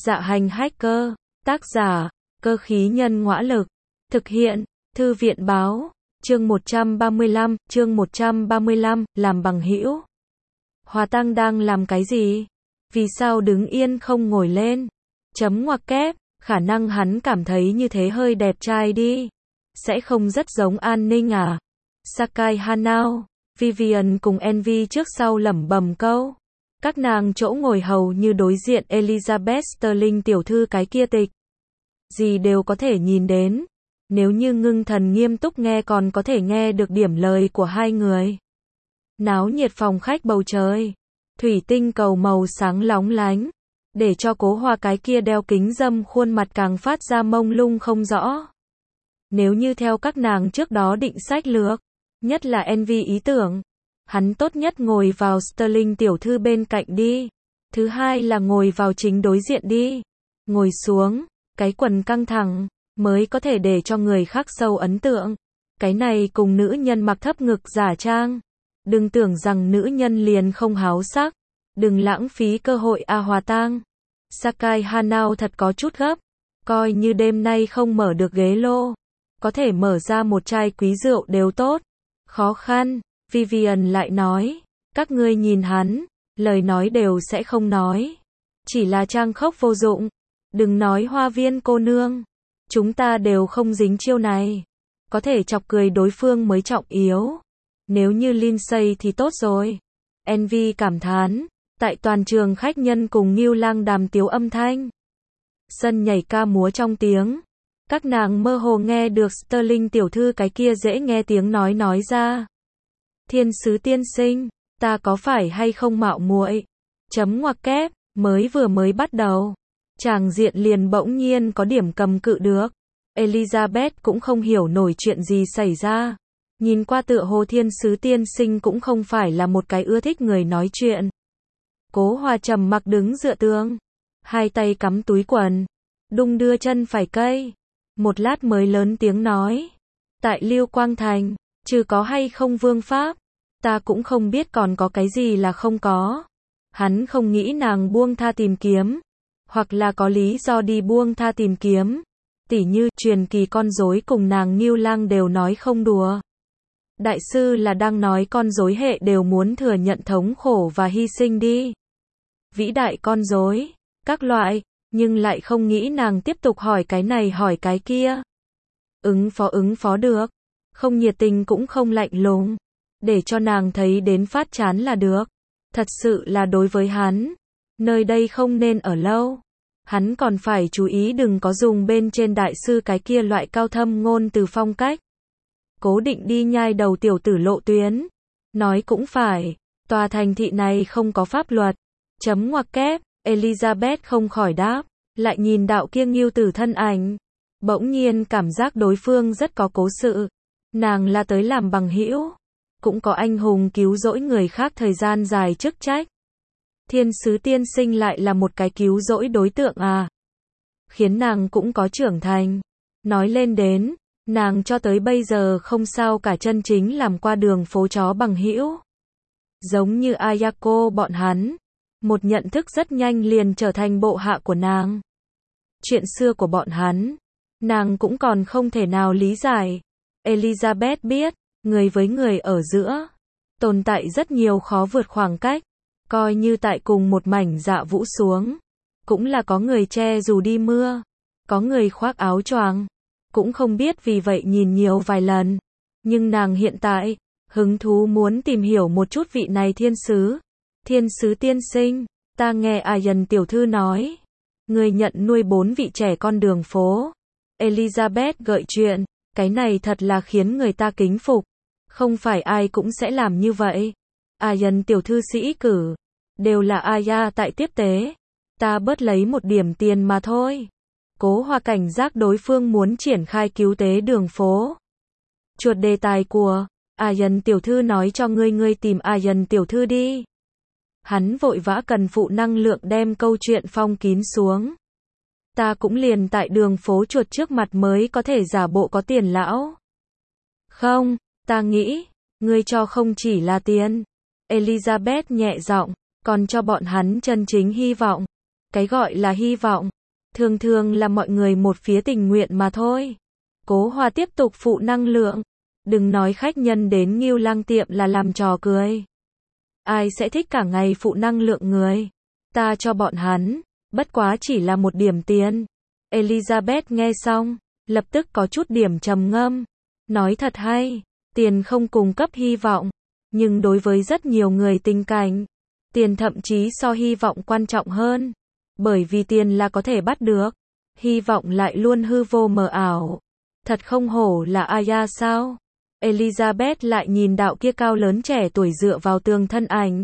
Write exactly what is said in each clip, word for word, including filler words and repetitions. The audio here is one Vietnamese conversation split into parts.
Dạ hành hacker, tác giả, cơ khí nhân ngõa lực, thực hiện, thư viện báo, chương một trăm ba mươi lăm, chương một trăm ba mươi lăm, làm bằng hữu. Hòa Tăng đang làm cái gì? Vì sao đứng yên không ngồi lên? Chấm ngoặc kép, khả năng hắn cảm thấy như thế hơi đẹp trai đi. Sẽ không rất giống An Ninh à? Sakai Hanao, Vivian cùng Envy trước sau lẩm bẩm câu. Các nàng chỗ ngồi hầu như đối diện Elizabeth Sterling tiểu thư cái kia tịch. Gì đều có thể nhìn đến. Nếu như ngưng thần nghiêm túc nghe còn có thể nghe được điểm lời của hai người. Náo nhiệt phòng khách bầu trời. Thủy tinh cầu màu sáng lóng lánh. Để cho Cố Hoa cái kia đeo kính râm khuôn mặt càng phát ra mông lung không rõ. Nếu như theo các nàng trước đó định sách lược, nhất là Envy ý tưởng, hắn tốt nhất ngồi vào Sterling tiểu thư bên cạnh đi. Thứ hai là ngồi vào chính đối diện đi. Ngồi xuống, cái quần căng thẳng, mới có thể để cho người khác sâu ấn tượng. Cái này cùng nữ nhân mặc thấp ngực giả trang. Đừng tưởng rằng nữ nhân liền không háo sắc. Đừng lãng phí cơ hội a Hòa Tang. Sakai Hanao thật có chút gấp. Coi như đêm nay không mở được ghế lô. Có thể mở ra một chai quý rượu đều tốt. Khó khăn, Vivian lại nói. Các ngươi nhìn hắn, lời nói đều sẽ không nói. Chỉ là trang khốc vô dụng. Đừng nói Hoa Viên cô nương. Chúng ta đều không dính chiêu này. Có thể chọc cười đối phương mới trọng yếu. Nếu như Lindsay thì tốt rồi. Envy cảm thán. Tại toàn trường khách nhân cùng Ngưu Lang đàm tiếu âm thanh. Sân nhảy ca múa trong tiếng. Các nàng mơ hồ nghe được Sterling tiểu thư cái kia dễ nghe tiếng nói nói ra. Thiên sứ tiên sinh, ta có phải hay không mạo muội? Chấm ngoặc kép, mới vừa mới bắt đầu. Tràng diện liền bỗng nhiên có điểm cầm cự được. Elizabeth cũng không hiểu nổi chuyện gì xảy ra. Nhìn qua tựa hồ thiên sứ tiên sinh cũng không phải là một cái ưa thích người nói chuyện. Cố Hoa trầm mặc đứng dựa tường. Hai tay cắm túi quần. Đung đưa chân phải cây. Một lát mới lớn tiếng nói. Tại Lưu Quang Thành, trừ có hay không vương pháp, ta cũng không biết còn có cái gì là không có. Hắn không nghĩ nàng buông tha tìm kiếm. Hoặc là có lý do đi buông tha tìm kiếm. Tỉ như truyền kỳ con rối cùng nàng Ngưu Lang đều nói không đùa. Đại sư là đang nói con rối hệ đều muốn thừa nhận thống khổ và hy sinh đi. Vĩ đại con rối, các loại, nhưng lại không nghĩ nàng tiếp tục hỏi cái này hỏi cái kia. Ứng phó ứng phó được, không nhiệt tình cũng không lạnh lùng, để cho nàng thấy đến phát chán là được. Thật sự là đối với hắn, nơi đây không nên ở lâu. Hắn còn phải chú ý đừng có dùng bên trên đại sư cái kia loại cao thâm ngôn từ phong cách. Cố định đi nhai đầu tiểu tử lộ tuyến. Nói cũng phải, tòa thành thị này không có pháp luật. Chấm ngoặc kép, Elizabeth không khỏi đáp, lại nhìn đạo kia Ngưu tử thân ảnh. Bỗng nhiên cảm giác đối phương rất có cố sự. Nàng là tới làm bằng hữu, cũng có anh hùng cứu rỗi người khác thời gian dài chức trách. Thiên sứ tiên sinh lại là một cái cứu rỗi đối tượng à. Khiến nàng cũng có trưởng thành. Nói lên đến, nàng cho tới bây giờ không sao cả chân chính làm qua đường phố chó bằng hữu. Giống như Ayako bọn hắn. Một nhận thức rất nhanh liền trở thành bộ hạ của nàng. Chuyện xưa của bọn hắn, nàng cũng còn không thể nào lý giải. Elizabeth biết, người với người ở giữa, tồn tại rất nhiều khó vượt khoảng cách. Coi như tại cùng một mảnh dạ vũ xuống, cũng là có người che dù đi mưa, có người khoác áo choàng, cũng không biết vì vậy nhìn nhiều vài lần. Nhưng nàng hiện tại, hứng thú muốn tìm hiểu một chút vị này thiên sứ. Thiên sứ tiên sinh, ta nghe Ayan tiểu thư nói, người nhận nuôi bốn vị trẻ con đường phố. Elizabeth gợi chuyện, cái này thật là khiến người ta kính phục. Không phải ai cũng sẽ làm như vậy. Ayan tiểu thư sĩ cử, đều là Aya tại tiếp tế. Ta bớt lấy một điểm tiền mà thôi. Cố Hoa cảnh giác đối phương muốn triển khai cứu tế đường phố. Chuột đề tài của Ayan tiểu thư nói cho ngươi ngươi tìm Ayan tiểu thư đi. Hắn vội vã cần phụ năng lượng đem câu chuyện phong kín xuống. Ta cũng liền tại đường phố chuột trước mặt mới có thể giả bộ có tiền lão. Không, ta nghĩ, ngươi cho không chỉ là tiền. Elizabeth nhẹ giọng, còn cho bọn hắn chân chính hy vọng. Cái gọi là hy vọng, Thường thường là mọi người một phía tình nguyện mà thôi. Cố Hòa tiếp tục phụ năng lượng. Đừng nói khách nhân đến Ngưu Lang tiệm là làm trò cười. Ai sẽ thích cả ngày phụ năng lượng người. Ta cho bọn hắn, bất quá chỉ là một điểm tiền. Elizabeth nghe xong, lập tức có chút điểm trầm ngâm. Nói thật hay, tiền không cung cấp hy vọng. Nhưng đối với rất nhiều người tình cảnh, tiền thậm chí so hy vọng quan trọng hơn. Bởi vì tiền là có thể bắt được, hy vọng lại luôn hư vô mờ ảo. Thật không hổ là Aya sao? Elizabeth lại nhìn đạo kia cao lớn trẻ tuổi dựa vào tường thân ảnh.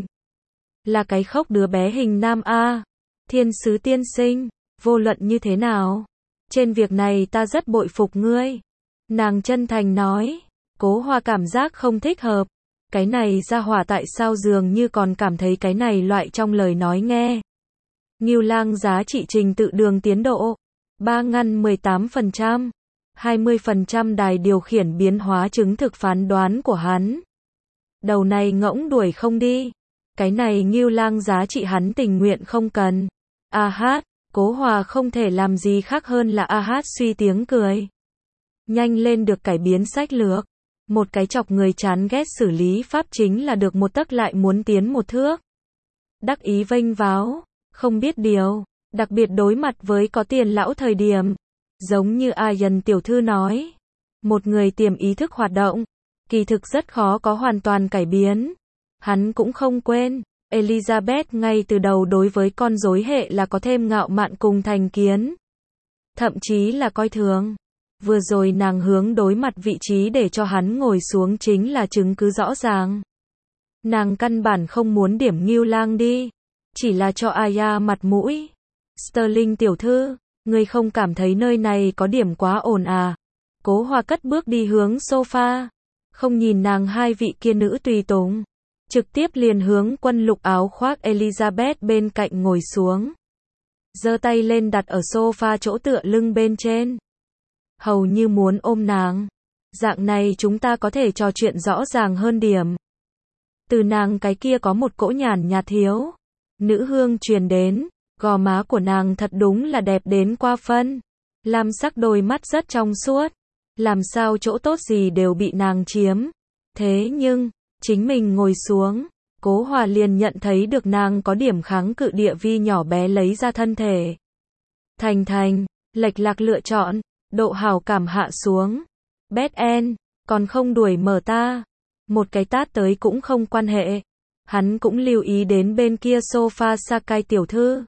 Là cái khóc đứa bé hình nam A. Thiên sứ tiên sinh, vô luận như thế nào? Trên việc này ta rất bội phục ngươi. Nàng chân thành nói. Cố Hòa cảm giác không thích hợp. Cái này ra hỏa tại sao dường như còn cảm thấy cái này loại trong lời nói nghe. Ngưu Lang giá trị trình tự đường tiến độ. ba ngăn mười tám phần trăm. hai mươi phần trăm đài điều khiển biến hóa chứng thực phán đoán của hắn. Đầu này ngỗng đuổi không đi. Cái này Ngưu Lang giá trị hắn tình nguyện không cần. A hát, Cố Hòa không thể làm gì khác hơn là a hát suy tiếng cười. Nhanh lên được cải biến sách lược. Một cái chọc người chán ghét xử lý pháp chính là được một tấc lại muốn tiến một thước. Đắc ý vênh váo, không biết điều, đặc biệt đối mặt với có tiền lão thời điểm. Giống như Ayan tiểu thư nói, một người tiềm ý thức hoạt động, kỳ thực rất khó có hoàn toàn cải biến. Hắn cũng không quên, Elizabeth ngay từ đầu đối với con rối hệ là có thêm ngạo mạn cùng thành kiến. Thậm chí là coi thường. Vừa rồi nàng hướng đối mặt vị trí để cho hắn ngồi xuống chính là chứng cứ rõ ràng. Nàng căn bản không muốn điểm Ngưu Lang đi, chỉ là cho Aya mặt mũi. Sterling tiểu thư, ngươi không cảm thấy nơi này có điểm quá ồn à? Cố Hòa cất bước đi hướng sofa, không nhìn nàng hai vị kia nữ tùy tùng, trực tiếp liền hướng quân lục áo khoác Elizabeth bên cạnh ngồi xuống. Giơ tay lên đặt ở sofa chỗ tựa lưng bên trên. Hầu như muốn ôm nàng. Dạng này chúng ta có thể trò chuyện rõ ràng hơn điểm. Từ nàng cái kia có một cỗ nhàn nhạt thiếu. Nữ hương truyền đến. Gò má của nàng thật đúng là đẹp đến qua phân. Lam sắc đôi mắt rất trong suốt. Làm sao chỗ tốt gì đều bị nàng chiếm. Thế nhưng, chính mình ngồi xuống. Cố Hòa liền nhận thấy được nàng có điểm kháng cự địa vi nhỏ bé lấy ra thân thể. Thành thành, lệch lạc lựa chọn. Độ hảo cảm hạ xuống. Bét en, còn không đuổi mở ta. Một cái tát tới cũng không quan hệ. Hắn cũng lưu ý đến bên kia sofa Sakai tiểu thư.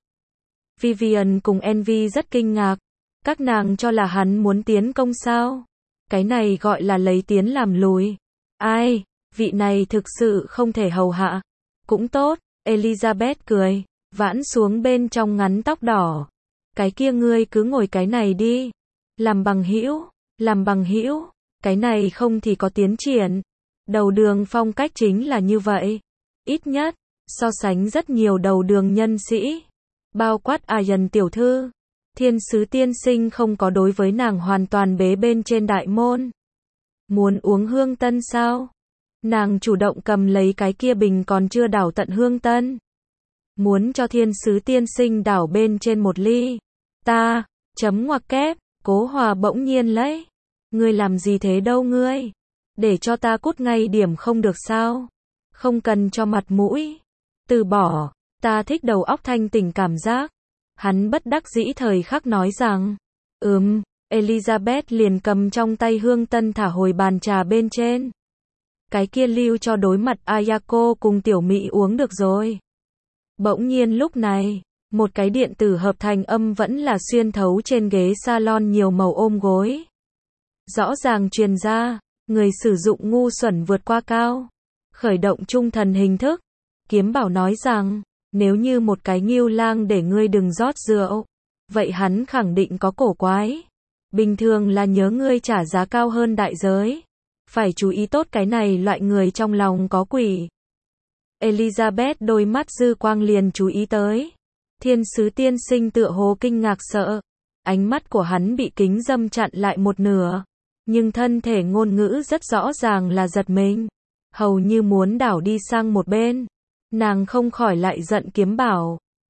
Vivian cùng Envy rất kinh ngạc. Các nàng cho là hắn muốn tiến công sao? Cái này gọi là lấy tiến làm lùi. Ai, vị này thực sự không thể hầu hạ. Cũng tốt, Elizabeth cười, vãn xuống bên trong ngắn tóc đỏ. Cái kia ngươi cứ ngồi cái này đi. Làm bằng hữu, làm bằng hữu, cái này không thì có tiến triển. Đầu đường phong cách chính là như vậy. Ít nhất, so sánh rất nhiều đầu đường nhân sĩ. Bao quát Ayan tiểu thư. Thiên sứ tiên sinh không có đối với nàng hoàn toàn bế bên trên đại môn. Muốn uống hương tân sao? Nàng chủ động cầm lấy cái kia bình còn chưa đảo tận hương tân. Muốn cho thiên sứ tiên sinh đảo bên trên một ly. Ta, chấm ngoặc kép. Cố Hòa bỗng nhiên lấy. Ngươi làm gì thế đâu ngươi? Để cho ta cút ngay điểm không được sao? Không cần cho mặt mũi. Từ bỏ, ta thích đầu óc thanh tỉnh cảm giác. Hắn bất đắc dĩ thời khắc nói rằng. Ừm, Elizabeth liền cầm trong tay hương tân thả hồi bàn trà bên trên. Cái kia lưu cho đối mặt Ayako cùng tiểu mỹ uống được rồi. Bỗng nhiên lúc này. Một cái điện tử hợp thành âm vẫn là xuyên thấu trên ghế salon nhiều màu ôm gối. Rõ ràng truyền ra, người sử dụng ngu xuẩn vượt qua cao. Khởi động trung thần hình thức. Kiếm Bảo nói rằng, nếu như một cái Ngưu Lang để ngươi đừng rót rượu, vậy hắn khẳng định có cổ quái. Bình thường là nhớ ngươi trả giá cao hơn đại giới. Phải chú ý tốt cái này loại người trong lòng có quỷ. Elizabeth đôi mắt dư quang liền chú ý tới. Thiên sứ tiên sinh tựa hồ kinh ngạc sợ. Ánh mắt của hắn bị kính dâm chặn lại một nửa. Nhưng thân thể ngôn ngữ rất rõ ràng là giật mình. Hầu như muốn đảo đi sang một bên. Nàng không khỏi lại giận Kiếm Bảo.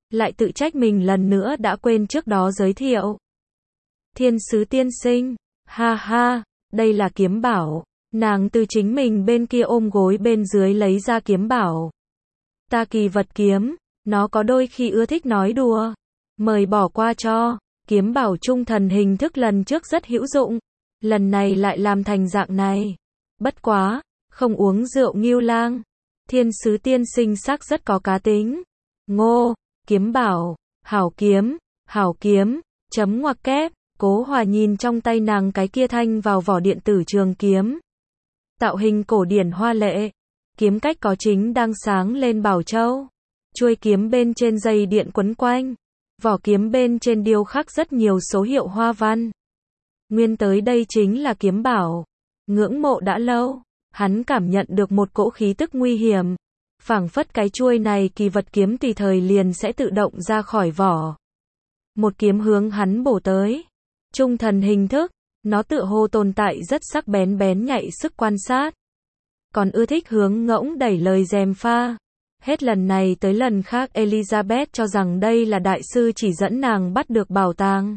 lại tự trách mình lần nữa đã quên trước đó giới thiệu. Thiên sứ tiên sinh, ha ha, đây là kiếm bảo. Nàng từ chính mình bên kia ôm gối bên dưới lấy ra kiếm bảo. Ta kỳ vật kiếm, nó có đôi khi ưa thích nói đùa. Mời bỏ qua cho, kiếm bảo trung thần hình thức lần trước rất hữu dụng. Lần này lại làm thành dạng này. Bất quá, không uống rượu Ngưu Lang. Thiên sứ tiên sinh sắc rất có cá tính. Ngô, kiếm bảo, hảo kiếm, hảo kiếm, chấm ngoặc kép. Cố Hòa nhìn trong tay nàng cái kia thanh vào vỏ điện tử trường kiếm. Tạo hình cổ điển hoa lệ. Kiếm cách có chính đang sáng lên bảo châu. Chuôi kiếm bên trên dây điện quấn quanh. Vỏ kiếm bên trên điêu khắc rất nhiều số hiệu hoa văn. Nguyên tới đây chính là kiếm bảo. Ngưỡng mộ đã lâu. Hắn cảm nhận được một cỗ khí tức nguy hiểm. Phảng phất cái chuôi này kỳ vật kiếm tùy thời liền sẽ tự động ra khỏi vỏ. Một kiếm hướng hắn bổ tới. Trung thần hình thức. Nó tựa hồ tồn tại rất sắc bén bén nhạy sức quan sát. Còn ưa thích hướng ngỗng đẩy lời gièm pha. Hết lần này tới lần khác Elizabeth cho rằng đây là đại sư chỉ dẫn nàng bắt được bảo tàng.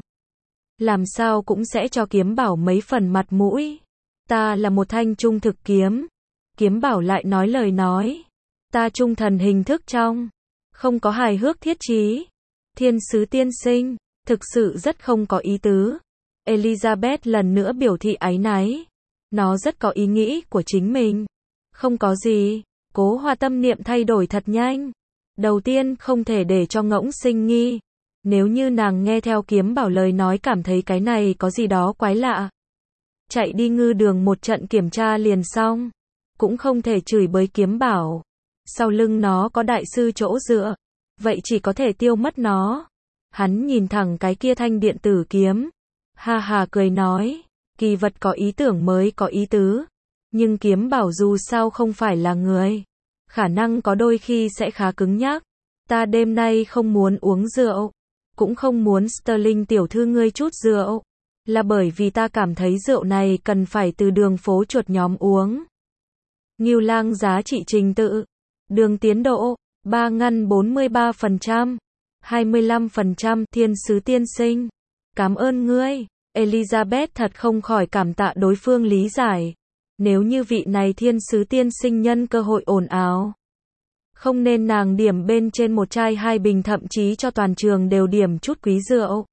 Làm sao cũng sẽ cho kiếm bảo mấy phần mặt mũi. Ta là một thanh trung thực kiếm. Kiếm bảo lại nói lời nói. Ta trung thần hình thức trong. Không có hài hước thiết chí. Thiên sứ tiên sinh. Thực sự rất không có ý tứ. Elizabeth lần nữa biểu thị áy náy. Nó rất có ý nghĩ của chính mình. Không có gì. Cố Hòa tâm niệm thay đổi thật nhanh. Đầu tiên không thể để cho ngỗng sinh nghi. Nếu như nàng nghe theo kiếm bảo lời nói cảm thấy cái này có gì đó quái lạ. Chạy đi ngư đường một trận kiểm tra liền xong. Cũng không thể chửi bới kiếm bảo. Sau lưng nó có đại sư chỗ dựa. Vậy chỉ có thể tiêu mất nó. Hắn nhìn thẳng cái kia thanh điện tử kiếm. Ha ha cười nói. Kỳ vật có ý tưởng mới có ý tứ. Nhưng kiếm bảo dù sao không phải là người. Khả năng có đôi khi sẽ khá cứng nhắc. Ta đêm nay không muốn uống rượu. Cũng không muốn Sterling tiểu thư ngươi chút rượu. Là bởi vì ta cảm thấy rượu này cần phải từ đường phố chuột nhóm uống. Ngưu Lang giá trị trình tự. Đường tiến độ. ba ngăn bốn mươi ba phần trăm. hai mươi lăm phần trăm thiên sứ tiên sinh. Cảm ơn ngươi. Elizabeth thật không khỏi cảm tạ đối phương lý giải. Nếu như vị này thiên sứ tiên sinh nhân cơ hội ồn ào. Không nên nàng điểm bên trên một chai hai bình thậm chí cho toàn trường đều điểm chút quý rượu.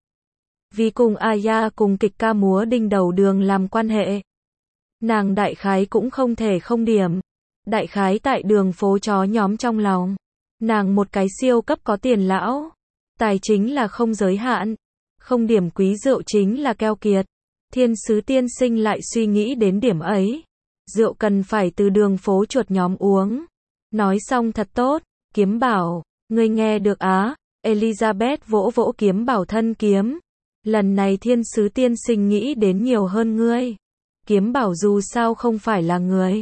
Vì cùng Aya cùng kịch ca múa đinh đầu đường làm quan hệ. Nàng đại khái cũng không thể không điểm. Đại khái tại đường phố chó nhóm trong lòng. Nàng một cái siêu cấp có tiền lão. Tài chính là không giới hạn. Không điểm quý rượu chính là keo kiệt. Thiên sứ tiên sinh lại suy nghĩ đến điểm ấy. Rượu cần phải từ đường phố chuột nhóm uống. Nói xong thật tốt. Kiếm bảo. Ngươi nghe được á. Elizabeth vỗ vỗ kiếm bảo thân kiếm. Lần này thiên sứ tiên sinh nghĩ đến nhiều hơn ngươi. Kiếm bảo dù sao không phải là người.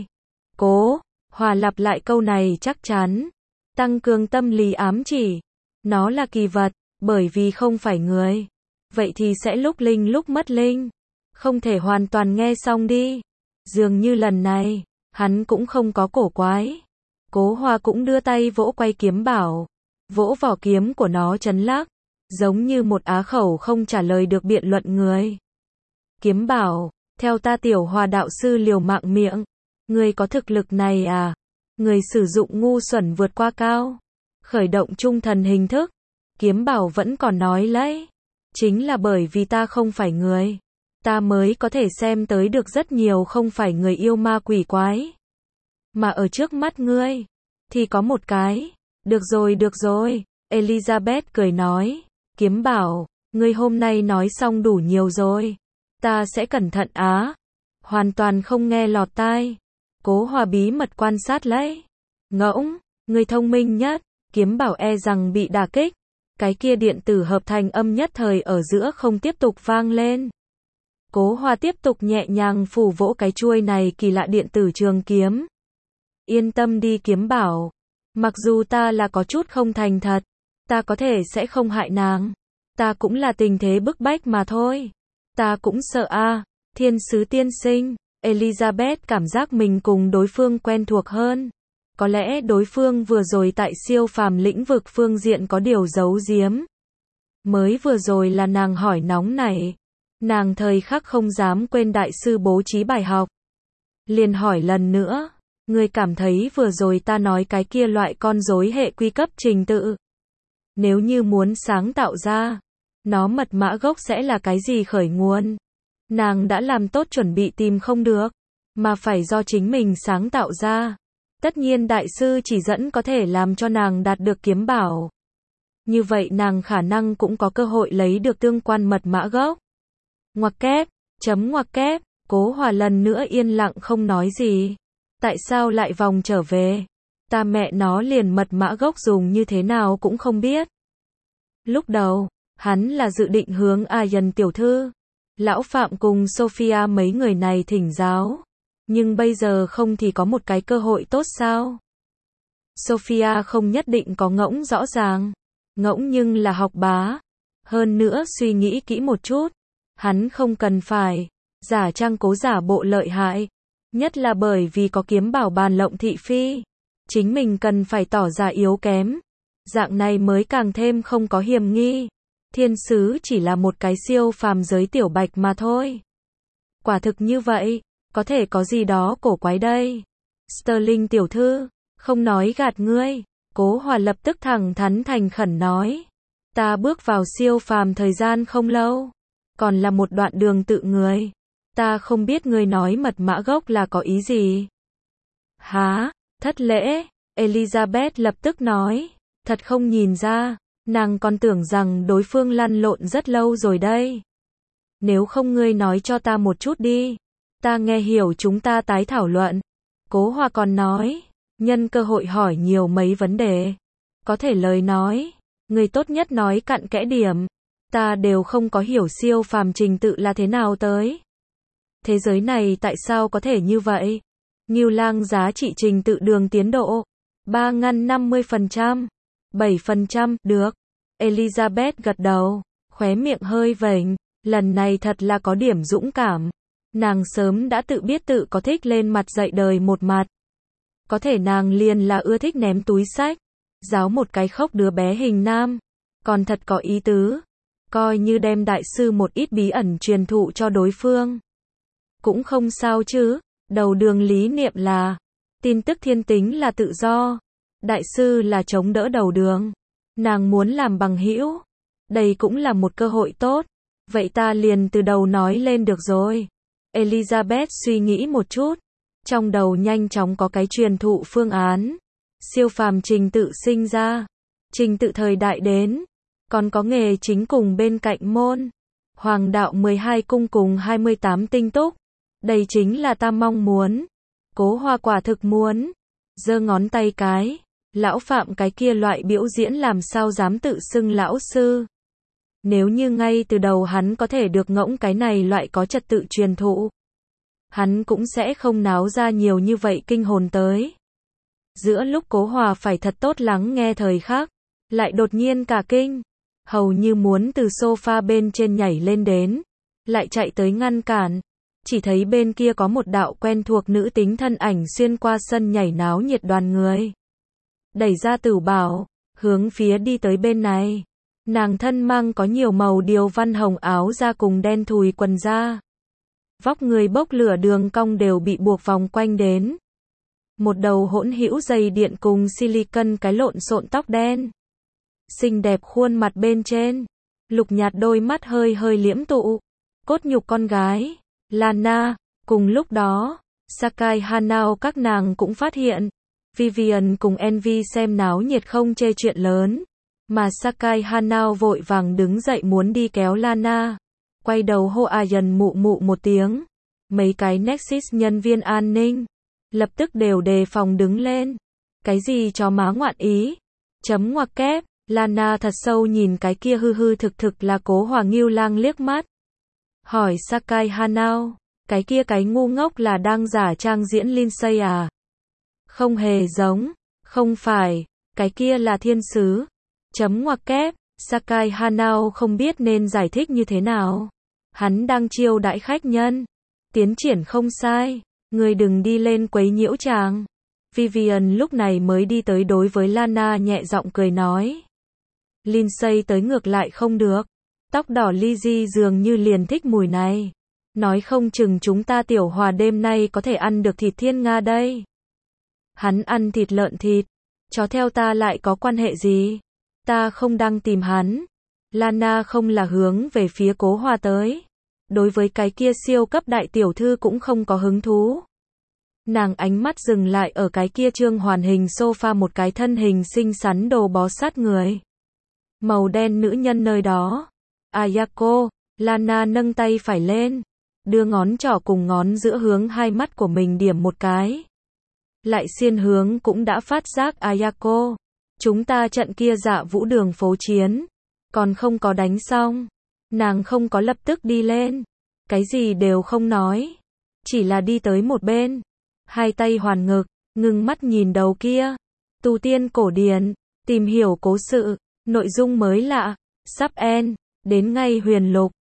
Cố Hòa lặp lại câu này chắc chắn. Tăng cường tâm lý ám chỉ. Nó là kỳ vật. Bởi vì không phải người. Vậy thì sẽ lúc linh lúc mất linh. Không thể hoàn toàn nghe xong đi. Dường như lần này, hắn cũng không có cổ quái. Cố Hòa cũng đưa tay vỗ quay kiếm bảo. Vỗ vỏ kiếm của nó chấn lắc. Giống như một á khẩu không trả lời được biện luận người. Kiếm bảo, theo ta tiểu Hòa đạo sư liều mạng miệng. Người có thực lực này à? Người sử dụng ngu xuẩn vượt qua cao. Khởi động trung thần hình thức. Kiếm bảo vẫn còn nói lấy. Chính là bởi vì ta không phải người. Ta mới có thể xem tới được rất nhiều không phải người yêu ma quỷ quái. Mà ở trước mắt ngươi, thì có một cái. Được rồi được rồi, Elizabeth cười nói. Kiếm bảo, ngươi hôm nay nói xong đủ nhiều rồi. Ta sẽ cẩn thận á. Hoàn toàn không nghe lọt tai. Cố Hòa bí mật quan sát lấy. Ngỗng, ngươi thông minh nhất. Kiếm bảo e rằng bị đả kích. Cái kia điện tử hợp thành âm nhất thời ở giữa không tiếp tục vang lên. Cố Hòa tiếp tục nhẹ nhàng phủ vỗ cái chuôi này kỳ lạ điện tử trường kiếm. Yên tâm đi kiếm bảo. Mặc dù ta là có chút không thành thật. Ta có thể sẽ không hại nàng. Ta cũng là tình thế bức bách mà thôi. Ta cũng sợ a. À. Thiên sứ tiên sinh. Elizabeth cảm giác mình cùng đối phương quen thuộc hơn. Có lẽ đối phương vừa rồi tại siêu phàm lĩnh vực phương diện có điều giấu giếm. Mới vừa rồi là nàng hỏi nóng này. Nàng thời khắc không dám quên đại sư bố trí bài học. Liền hỏi lần nữa. Ngươi cảm thấy vừa rồi ta nói cái kia loại con rối hệ quy cấp trình tự. Nếu như muốn sáng tạo ra, nó mật mã gốc sẽ là cái gì khởi nguồn? Nàng đã làm tốt chuẩn bị tìm không được, mà phải do chính mình sáng tạo ra. Tất nhiên đại sư chỉ dẫn có thể làm cho nàng đạt được kiếm bảo. Như vậy nàng khả năng cũng có cơ hội lấy được tương quan mật mã gốc. Ngoặc kép, chấm ngoặc kép, Cố Hòa lần nữa yên lặng không nói gì. Tại sao lại vòng trở về? Ta mẹ nó liền mật mã gốc dùng như thế nào cũng không biết. Lúc đầu, hắn là dự định hướng Aryan tiểu thư, Lão Phạm cùng Sophia mấy người này thỉnh giáo. Nhưng bây giờ không thì có một cái cơ hội tốt sao? Sophia không nhất định có ngỗng rõ ràng. Ngỗng nhưng là học bá. Hơn nữa suy nghĩ kỹ một chút. Hắn không cần phải giả trang cố giả bộ lợi hại. Nhất là bởi vì có kiếm bảo bàn lộng thị phi. Chính mình cần phải tỏ ra yếu kém. Dạng này mới càng thêm không có hiểm nghi. Thiên sứ chỉ là một cái siêu phàm giới tiểu bạch mà thôi. Quả thực như vậy, có thể có gì đó cổ quái đây. Sterling tiểu thư, không nói gạt ngươi. Cố Hòa lập tức thẳng thắn thành khẩn nói. Ta bước vào siêu phàm thời gian không lâu. Còn là một đoạn đường tự người. Ta không biết ngươi nói mật mã gốc là có ý gì. Hả, thất lễ, Elizabeth lập tức nói. Thật không nhìn ra, nàng còn tưởng rằng đối phương lăn lộn rất lâu rồi đây. Nếu không ngươi nói cho ta một chút đi. Ta nghe hiểu chúng ta tái thảo luận. Cố Hòa còn nói, nhân cơ hội hỏi nhiều mấy vấn đề. Có thể lời nói, người tốt nhất nói cặn kẽ điểm. Ta đều không có hiểu siêu phàm trình tự là thế nào tới. Thế giới này tại sao có thể như vậy? Ngưu Lang giá trị trình tự đường tiến độ. ba ngăn năm mươi phần trăm. bảy phần trăm, được. Elizabeth gật đầu, khóe miệng hơi vểnh. Lần này thật là có điểm dũng cảm. Nàng sớm đã tự biết tự có thích lên mặt dạy đời một mặt. Có thể nàng liền là ưa thích ném túi sách. Giáo một cái khóc đứa bé hình nam. Còn thật có ý tứ. Coi như đem đại sư một ít bí ẩn truyền thụ cho đối phương. Cũng không sao chứ. Đầu đường lý niệm là tin tức thiên tính là tự do. Đại sư là chống đỡ đầu đường. Nàng muốn làm bằng hữu. Đây cũng là một cơ hội tốt. Vậy ta liền từ đầu nói lên được rồi. Elizabeth suy nghĩ một chút. Trong đầu nhanh chóng có cái truyền thụ phương án. Siêu phàm trình tự sinh ra. Trình tự thời đại đến. Còn có nghề chính cùng bên cạnh môn. Hoàng đạo mười hai cung cùng hai mươi tám tinh túc. Đây chính là ta mong muốn. Cố Hòa quả thực muốn. Giơ ngón tay cái. Lão Phạm cái kia loại biểu diễn làm sao dám tự xưng lão sư. Nếu như ngay từ đầu hắn có thể được ngỗng cái này loại có trật tự truyền thụ. Hắn cũng sẽ không náo ra nhiều như vậy kinh hồn tới. Giữa lúc Cố Hòa phải thật tốt lắng nghe thời khắc. Lại đột nhiên cả kinh. Hầu như muốn từ sofa bên trên nhảy lên đến. Lại chạy tới ngăn cản. Chỉ thấy bên kia có một đạo quen thuộc nữ tính thân ảnh xuyên qua sân nhảy náo nhiệt đoàn người. Đẩy ra Tửu Bảo, hướng phía đi tới bên này. Nàng thân mang có nhiều màu điều văn hồng áo da cùng đen thùi quần da. Vóc người bốc lửa đường cong đều bị buộc vòng quanh đến. Một đầu hỗn hữu dây điện cùng silicon cái lộn xộn tóc đen. Xinh đẹp khuôn mặt bên trên. Lục nhạt đôi mắt hơi hơi liễm tụ. Cốt nhục con gái. Lana. Cùng lúc đó, Sakai Hanao các nàng cũng phát hiện. Vivian cùng Envy xem náo nhiệt không chê chuyện lớn. Mà Sakai Hanao vội vàng đứng dậy muốn đi kéo Lana. Quay đầu hô Aryan mụ mụ một tiếng. Mấy cái Nexus nhân viên an ninh. Lập tức đều đề phòng đứng lên. Cái gì cho má ngoạn ý. Chấm ngoặc kép. Lana thật sâu nhìn cái kia hư hư thực thực là Cố Hòa Ngưu Lang liếc mắt. Hỏi Sakai Hanao. Cái kia cái ngu ngốc là đang giả trang diễn Lindsay à? Không hề giống. Không phải. Cái kia là thiên sứ. Chấm ngoặc kép. Sakai Hanao không biết nên giải thích như thế nào. Hắn đang chiêu đãi khách nhân. Tiến triển không sai. Người đừng đi lên quấy nhiễu chàng. Vivian lúc này mới đi tới đối với Lana nhẹ giọng cười nói. Lindsay tới ngược lại không được. Tóc đỏ Lizzie dường như liền thích mùi này. Nói không chừng chúng ta tiểu hòa đêm nay có thể ăn được thịt thiên nga đây. Hắn ăn thịt lợn thịt. Chó theo ta lại có quan hệ gì? Ta không đang tìm hắn. Lana không là hướng về phía Cố Hòa tới. Đối với cái kia siêu cấp đại tiểu thư cũng không có hứng thú. Nàng ánh mắt dừng lại ở cái kia trương hoàn hình sofa một cái thân hình xinh xắn đồ bó sát người. Màu đen nữ nhân nơi đó. Ayako, Lana nâng tay phải lên. Đưa ngón trỏ cùng ngón giữa hướng hai mắt của mình điểm một cái. Lại xiên hướng cũng đã phát giác Ayako. Chúng ta trận kia dạ vũ đường phố chiến. Còn không có đánh xong. Nàng không có lập tức đi lên. Cái gì đều không nói. Chỉ là đi tới một bên. Hai tay hoàn ngực, ngưng mắt nhìn đầu kia. Tu tiên cổ điển, tìm hiểu cố sự, nội dung mới lạ, sắp end, đến ngay huyền lục.